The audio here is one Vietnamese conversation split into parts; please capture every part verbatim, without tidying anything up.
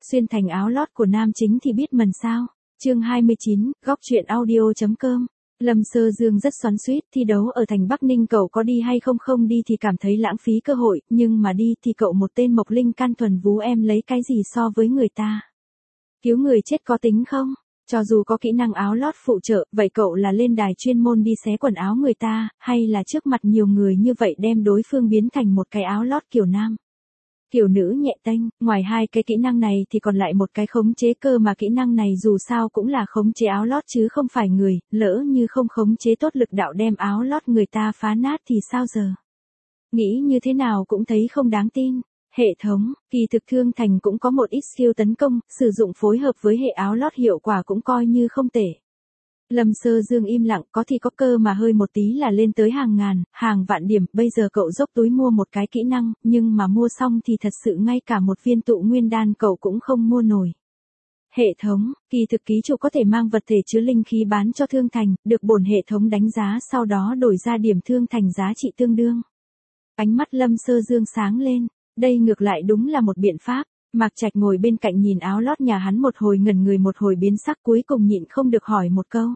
Xuyên thành áo lót của nam chính thì biết mần sao. Chương hai mươi chín, góc truyện audio.com. Lâm Sơ Dương rất xoắn xuýt, thi đấu ở thành Bắc Ninh cậu có đi hay không, không đi thì cảm thấy lãng phí cơ hội, nhưng mà đi thì cậu một tên Mộc Linh can thuần vú em lấy cái gì so với người ta. Cứu người chết có tính không? Cho dù có kỹ năng áo lót phụ trợ, vậy cậu là lên đài chuyên môn đi xé quần áo người ta, hay là trước mặt nhiều người như vậy đem đối phương biến thành một cái áo lót kiểu nam? Kiểu nữ nhẹ tênh, ngoài hai cái kỹ năng này thì còn lại một cái khống chế cơ, mà kỹ năng này dù sao cũng là khống chế áo lót chứ không phải người, lỡ như không khống chế tốt lực đạo đem áo lót người ta phá nát thì sao giờ? Nghĩ như thế nào cũng thấy không đáng tin. Hệ thống, kỳ thực Thương Thành cũng có một ít skill tấn công, sử dụng phối hợp với hệ áo lót hiệu quả cũng coi như không tệ. Lâm Sơ Dương im lặng, có thì có cơ mà hơi một tí là lên tới hàng ngàn, hàng vạn điểm, bây giờ cậu dốc túi mua một cái kỹ năng, nhưng mà mua xong thì thật sự ngay cả một viên tụ nguyên đan cậu cũng không mua nổi. Hệ thống, kỳ thực ký chủ có thể mang vật thể chứa linh khí bán cho Thương Thành, được bổn hệ thống đánh giá sau đó đổi ra điểm Thương Thành giá trị tương đương. Ánh mắt Lâm Sơ Dương sáng lên, đây ngược lại đúng là một biện pháp. Mạc Trạch ngồi bên cạnh nhìn áo lót nhà hắn một hồi ngẩn người một hồi biến sắc, cuối cùng nhịn không được hỏi một câu.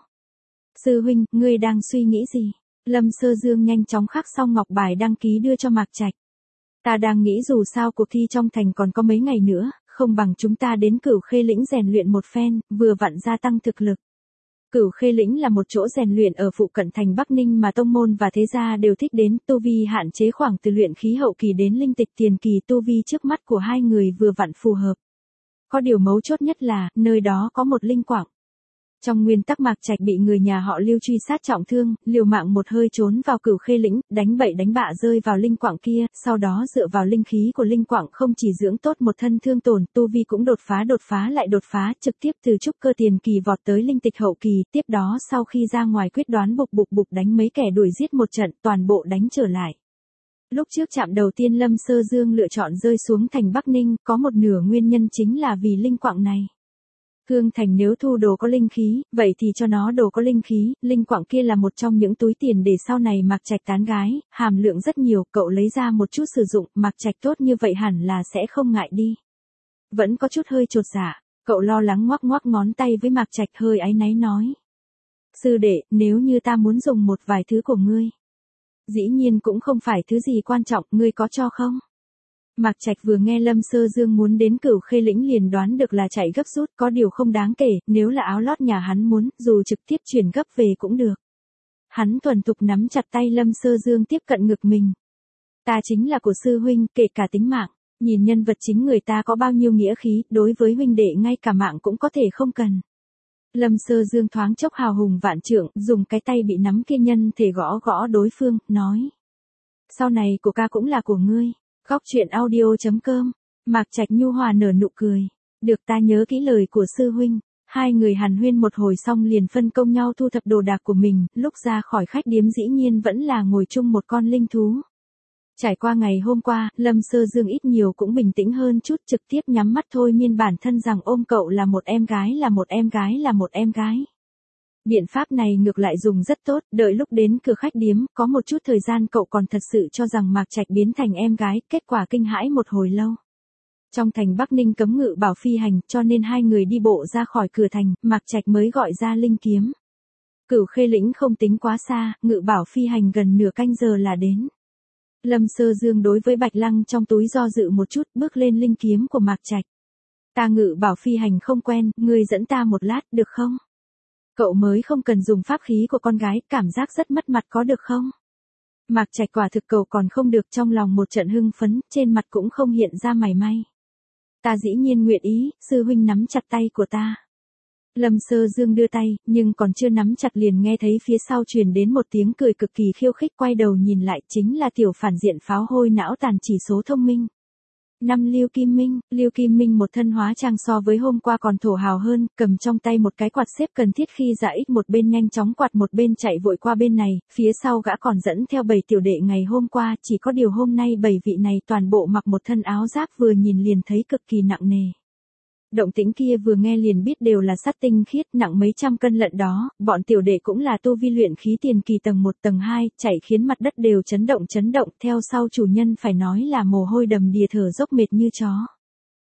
Sư huynh, ngươi đang suy nghĩ gì? Lâm Sơ Dương nhanh chóng khắc xong ngọc bài đăng ký đưa cho Mạc Trạch. Ta đang nghĩ dù sao cuộc thi trong thành còn có mấy ngày nữa, không bằng chúng ta đến Cửu Khê Lĩnh rèn luyện một phen, vừa vặn gia tăng thực lực. Cửu Khê Lĩnh là một chỗ rèn luyện ở phụ cận thành Bắc Ninh mà tông môn và thế gia đều thích đến, tu vi hạn chế khoảng từ luyện khí hậu kỳ đến linh tịch tiền kỳ, tu vi trước mắt của hai người vừa vặn phù hợp. Có điều mấu chốt nhất là, nơi đó có một linh quạng. Trong nguyên tắc Mạc Trạch bị người nhà họ Lưu truy sát trọng thương, liều mạng một hơi trốn vào Cửu Khê Lĩnh, đánh bậy đánh bạ rơi vào linh quạng kia, sau đó dựa vào linh khí của linh quạng không chỉ dưỡng tốt một thân thương tổn, tu vi cũng đột phá đột phá lại đột phá, trực tiếp từ trúc cơ tiền kỳ vọt tới linh tịch hậu kỳ, tiếp đó sau khi ra ngoài quyết đoán bục bục bục đánh mấy kẻ đuổi giết một trận, toàn bộ đánh trở lại. Lúc trước chạm đầu tiên Lâm Sơ Dương lựa chọn rơi xuống thành Bắc Ninh, có một nửa nguyên nhân chính là vì linh quạng này. Thương Thành nếu thu đồ có linh khí, vậy thì cho nó đồ có linh khí, linh quạng kia là một trong những túi tiền để sau này Mạc Trạch tán gái, hàm lượng rất nhiều, cậu lấy ra một chút sử dụng, Mạc Trạch tốt như vậy hẳn là sẽ không ngại đi. Vẫn có chút hơi chột dạ, cậu lo lắng ngoắc ngoắc ngón tay với Mạc Trạch hơi áy náy nói. Sư đệ, nếu như ta muốn dùng một vài thứ của ngươi. Dĩ nhiên cũng không phải thứ gì quan trọng, ngươi có cho không? Mạc Trạch vừa nghe Lâm Sơ Dương muốn đến Cửu Khê Lĩnh liền đoán được là chạy gấp rút, có điều không đáng kể, nếu là áo lót nhà hắn muốn, dù trực tiếp chuyển gấp về cũng được. Hắn thuần thục nắm chặt tay Lâm Sơ Dương tiếp cận ngực mình. Ta chính là của sư huynh, kể cả tính mạng, nhìn nhân vật chính người ta có bao nhiêu nghĩa khí, đối với huynh đệ ngay cả mạng cũng có thể không cần. Lâm Sơ Dương thoáng chốc hào hùng vạn trượng, dùng cái tay bị nắm kia nhân thể gõ gõ đối phương, nói. Sau này của ca cũng là của ngươi. Góc truyện audio.com. Mạc Trạch nhu hòa nở nụ cười. Được, ta nhớ kỹ lời của sư huynh. Hai người hàn huyên một hồi xong liền phân công nhau thu thập đồ đạc của mình, lúc ra khỏi khách điếm dĩ nhiên vẫn là ngồi chung một con linh thú. Trải qua ngày hôm qua, Lâm Sơ Dương ít nhiều cũng bình tĩnh hơn chút, trực tiếp nhắm mắt thôi miên bản thân rằng ôm cậu là một em gái là một em gái là một em gái. Biện pháp này ngược lại dùng rất tốt, đợi lúc đến cửa khách điếm, có một chút thời gian cậu còn thật sự cho rằng Mạc Trạch biến thành em gái, kết quả kinh hãi một hồi lâu. Trong thành Bắc Ninh cấm ngự bảo phi hành, cho nên hai người đi bộ ra khỏi cửa thành, Mạc Trạch mới gọi ra linh kiếm. Cửu Khê Lĩnh không tính quá xa, ngự bảo phi hành gần nửa canh giờ là đến. Lâm Sơ Dương đối với Bạch Lăng trong túi do dự một chút, bước lên linh kiếm của Mạc Trạch. Ta ngự bảo phi hành không quen, ngươi dẫn ta một lát, được không? Cậu mới không cần dùng pháp khí của con gái, cảm giác rất mất mặt có được không? Mạc Trạch quả thực cậu còn không được, trong lòng một trận hưng phấn, trên mặt cũng không hiện ra mảy may. Ta dĩ nhiên nguyện ý, sư huynh nắm chặt tay của ta. Lâm Sơ Dương đưa tay, nhưng còn chưa nắm chặt liền nghe thấy phía sau truyền đến một tiếng cười cực kỳ khiêu khích, quay đầu nhìn lại chính là tiểu phản diện pháo hôi não tàn chỉ số thông minh. Năm Lưu Kim Minh, Lưu Kim Minh một thân hóa trang so với hôm qua còn thổ hào hơn, cầm trong tay một cái quạt xếp cần thiết khi dạ ích một bên nhanh chóng quạt một bên chạy vội qua bên này, phía sau gã còn dẫn theo bảy tiểu đệ ngày hôm qua, chỉ có điều hôm nay bảy vị này toàn bộ mặc một thân áo giáp vừa nhìn liền thấy cực kỳ nặng nề. Động tĩnh kia vừa nghe liền biết đều là sắt tinh khiết nặng mấy trăm cân lận đó, bọn tiểu đệ cũng là tu vi luyện khí tiền kỳ tầng một tầng hai, chạy khiến mặt đất đều chấn động chấn động, theo sau chủ nhân phải nói là mồ hôi đầm đìa thở dốc mệt như chó.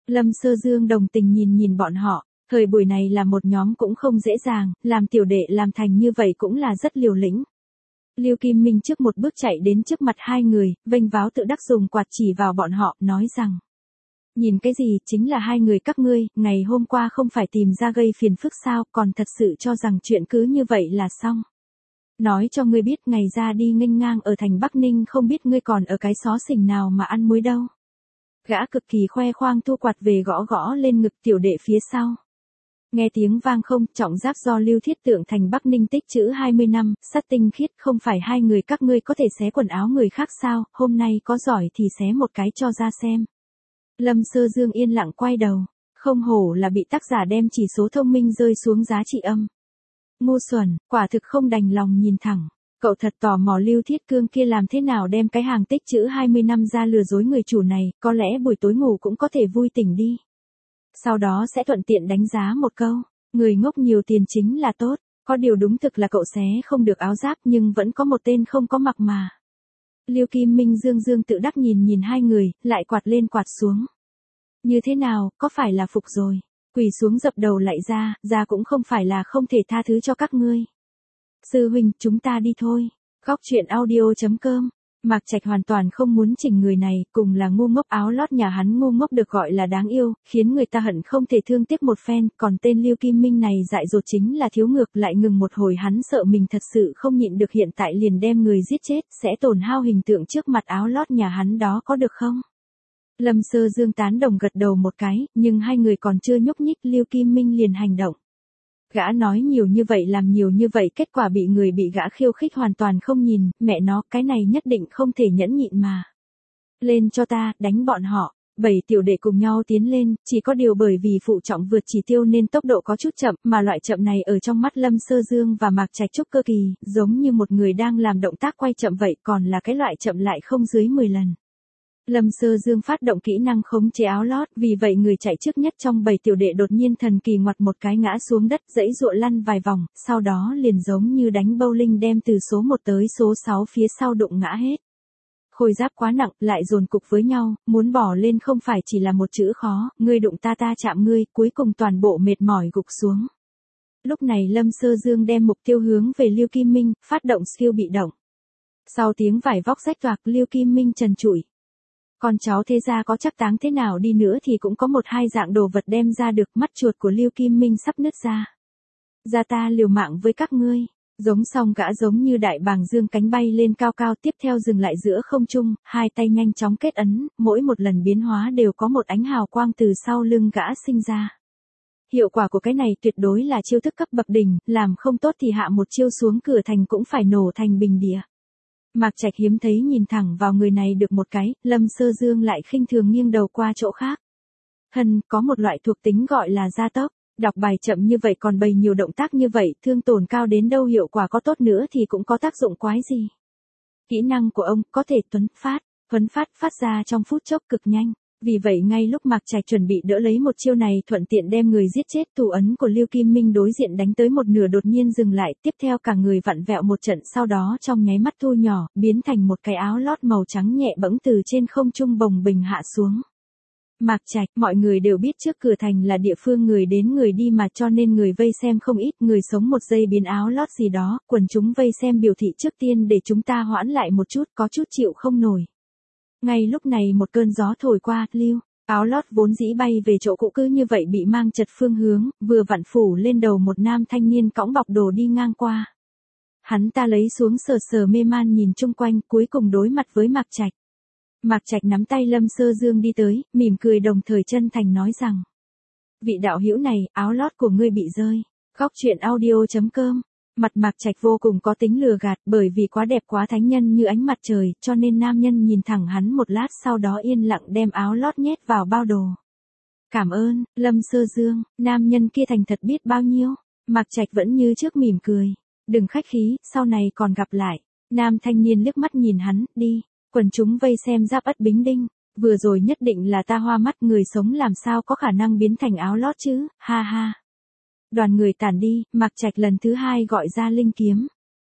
Lâm Sơ Dương đồng tình nhìn nhìn bọn họ, thời buổi này là một nhóm cũng không dễ dàng, làm tiểu đệ làm thành như vậy cũng là rất liều lĩnh. Lưu Kim Minh trước một bước chạy đến trước mặt hai người, vênh váo tự đắc dùng quạt chỉ vào bọn họ, nói rằng. Nhìn cái gì, chính là hai người các ngươi, ngày hôm qua không phải tìm ra gây phiền phức sao, còn thật sự cho rằng chuyện cứ như vậy là xong. Nói cho ngươi biết ngày ra đi nghênh ngang ở thành Bắc Ninh không biết ngươi còn ở cái xó xỉnh nào mà ăn muối đâu. Gã cực kỳ khoe khoang thu quạt về gõ gõ lên ngực tiểu đệ phía sau. Nghe tiếng vang không, trọng giáp do Lưu Thiết Tượng thành Bắc Ninh tích trữ hai mươi năm, sắt tinh khiết, không phải hai người các ngươi có thể xé quần áo người khác sao, hôm nay có giỏi thì xé một cái cho ra xem. Lâm Sơ Dương yên lặng quay đầu, không hổ là bị tác giả đem chỉ số thông minh rơi xuống giá trị âm. Ngu xuẩn, quả thực không đành lòng nhìn thẳng. Cậu thật tò mò Lưu Thiết Cương kia làm thế nào đem cái hàng tích trữ hai mươi năm ra lừa dối người chủ này, có lẽ buổi tối ngủ cũng có thể vui tỉnh đi. Sau đó sẽ thuận tiện đánh giá một câu, người ngốc nhiều tiền chính là tốt, có điều đúng thực là cậu xé không được áo giáp nhưng vẫn có một tên không có mặc mà. Lưu Kim Minh dương dương tự đắc nhìn nhìn hai người, lại quạt lên quạt xuống. Như thế nào, có phải là phục rồi? Quỳ xuống dập đầu lại ra, ra cũng không phải là không thể tha thứ cho các ngươi. Sư huynh, chúng ta đi thôi. Góc truyện audio chấm com. Mạc Trạch hoàn toàn không muốn chỉnh người này, cùng là ngu ngốc áo lót nhà hắn ngu ngốc được gọi là đáng yêu, khiến người ta hận không thể thương tiếc một phen, còn tên Lưu Kim Minh này dại dột chính là thiếu ngược lại ngừng một hồi hắn sợ mình thật sự không nhịn được hiện tại liền đem người giết chết, sẽ tổn hao hình tượng trước mặt áo lót nhà hắn đó có được không? Lâm Sơ Dương tán đồng gật đầu một cái, nhưng hai người còn chưa nhúc nhích Lưu Kim Minh liền hành động. Gã nói nhiều như vậy làm nhiều như vậy kết quả bị người bị gã khiêu khích hoàn toàn không nhìn, mẹ nó cái này nhất định không thể nhẫn nhịn mà. Lên cho ta, đánh bọn họ. Bảy tiểu đệ cùng nhau tiến lên, chỉ có điều bởi vì phụ trọng vượt chỉ tiêu nên tốc độ có chút chậm, mà loại chậm này ở trong mắt Lâm Sơ Dương và Mạc Trạch Trúc cơ kỳ, giống như một người đang làm động tác quay chậm vậy, còn là cái loại chậm lại không dưới mười lần. Lâm Sơ Dương phát động kỹ năng khống chế áo lót, vì vậy người chạy trước nhất trong bảy tiểu đệ đột nhiên thần kỳ ngoặt một cái ngã xuống đất dãy dụa lăn vài vòng, sau đó liền giống như đánh bowling đem từ số một tới số sáu phía sau đụng ngã hết. Khôi giáp quá nặng, lại dồn cục với nhau, muốn bỏ lên không phải chỉ là một chữ khó, ngươi đụng ta ta chạm ngươi, cuối cùng toàn bộ mệt mỏi gục xuống. Lúc này Lâm Sơ Dương đem mục tiêu hướng về Lưu Kim Minh, phát động skill bị động. Sau tiếng vải vóc rách toạc, Lưu Kim Minh trần trụi. Con cháu thế gia có chắc táng thế nào đi nữa thì cũng có một hai dạng đồ vật đem ra được, mắt chuột của Lưu Kim Minh sắp nứt ra. Ra ta liều mạng với các ngươi, giống xong gã giống như đại bàng dương cánh bay lên cao cao tiếp theo dừng lại giữa không trung, hai tay nhanh chóng kết ấn, mỗi một lần biến hóa đều có một ánh hào quang từ sau lưng gã sinh ra. Hiệu quả của cái này tuyệt đối là chiêu thức cấp bậc đỉnh, làm không tốt thì hạ một chiêu xuống cửa thành cũng phải nổ thành bình địa. Mạc Trạch hiếm thấy nhìn thẳng vào người này được một cái, Lâm Sơ Dương lại khinh thường nghiêng đầu qua chỗ khác. Hân, có một loại thuộc tính gọi là gia tốc, đọc bài chậm như vậy còn bày nhiều động tác như vậy, thương tổn cao đến đâu hiệu quả có tốt nữa thì cũng có tác dụng quái gì. Kỹ năng của ông có thể tuấn phát, huấn phát phát ra trong phút chốc cực nhanh. Vì vậy ngay lúc Mạc Trạch chuẩn bị đỡ lấy một chiêu này thuận tiện đem người giết chết, thủ ấn của Lưu Kim Minh đối diện đánh tới một nửa đột nhiên dừng lại, tiếp theo cả người vặn vẹo một trận sau đó trong nháy mắt thu nhỏ, biến thành một cái áo lót màu trắng nhẹ bẫng từ trên không trung bồng bềnh hạ xuống. Mạc Trạch, mọi người đều biết trước cửa thành là địa phương người đến người đi mà cho nên người vây xem không ít, người sống một giây biến áo lót gì đó, quần chúng vây xem biểu thị trước tiên để chúng ta hoãn lại một chút, có chút chịu không nổi. Ngay lúc này một cơn gió thổi qua, Lưu, áo lót vốn dĩ bay về chỗ cũ cứ như vậy bị mang chật phương hướng, vừa vặn phủ lên đầu một nam thanh niên cõng bọc đồ đi ngang qua. Hắn ta lấy xuống sờ sờ mê man nhìn chung quanh, cuối cùng đối mặt với Mạc Trạch. Mạc Trạch nắm tay Lâm Sơ Dương đi tới, mỉm cười đồng thời chân thành nói rằng. Vị đạo hữu này, áo lót của ngươi bị rơi. Góc truyện audio chấm com. Mặt Mạc Trạch vô cùng có tính lừa gạt, bởi vì quá đẹp quá thánh nhân như ánh mặt trời, cho nên nam nhân nhìn thẳng hắn một lát sau đó yên lặng đem áo lót nhét vào bao đồ. Cảm ơn, Lâm Sơ Dương, nam nhân kia thành thật biết bao nhiêu. Mạc Trạch vẫn như trước mỉm cười. Đừng khách khí, sau này còn gặp lại. Nam thanh niên liếc mắt nhìn hắn, đi. Quần chúng vây xem giáp ất bính đinh. Vừa rồi nhất định là ta hoa mắt, người sống làm sao có khả năng biến thành áo lót chứ, ha ha. Đoàn người tản đi, Mạc Trạch lần thứ hai gọi ra linh kiếm.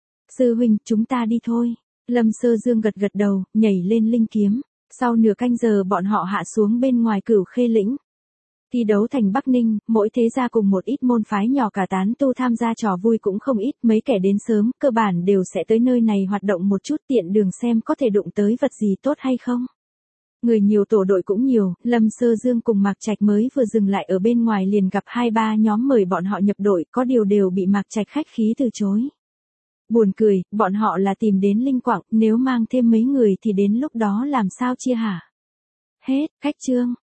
Sư huynh, chúng ta đi thôi. Lâm Sơ Dương gật gật đầu, nhảy lên linh kiếm. Sau nửa canh giờ bọn họ hạ xuống bên ngoài Cửu Khê lĩnh. Thi đấu thành Bắc Ninh, mỗi thế gia cùng một ít môn phái nhỏ cả tán tu tham gia trò vui cũng không ít, mấy kẻ đến sớm, cơ bản đều sẽ tới nơi này hoạt động một chút tiện đường xem có thể đụng tới vật gì tốt hay không. Người nhiều tổ đội cũng nhiều, Lâm Sơ Dương cùng Mạc Trạch mới vừa dừng lại ở bên ngoài liền gặp hai ba nhóm mời bọn họ nhập đội, có điều đều bị Mạc Trạch khách khí từ chối. Buồn cười, bọn họ là tìm đến Linh Quảng, nếu mang thêm mấy người thì đến lúc đó làm sao chia hả? Hết, khách chương.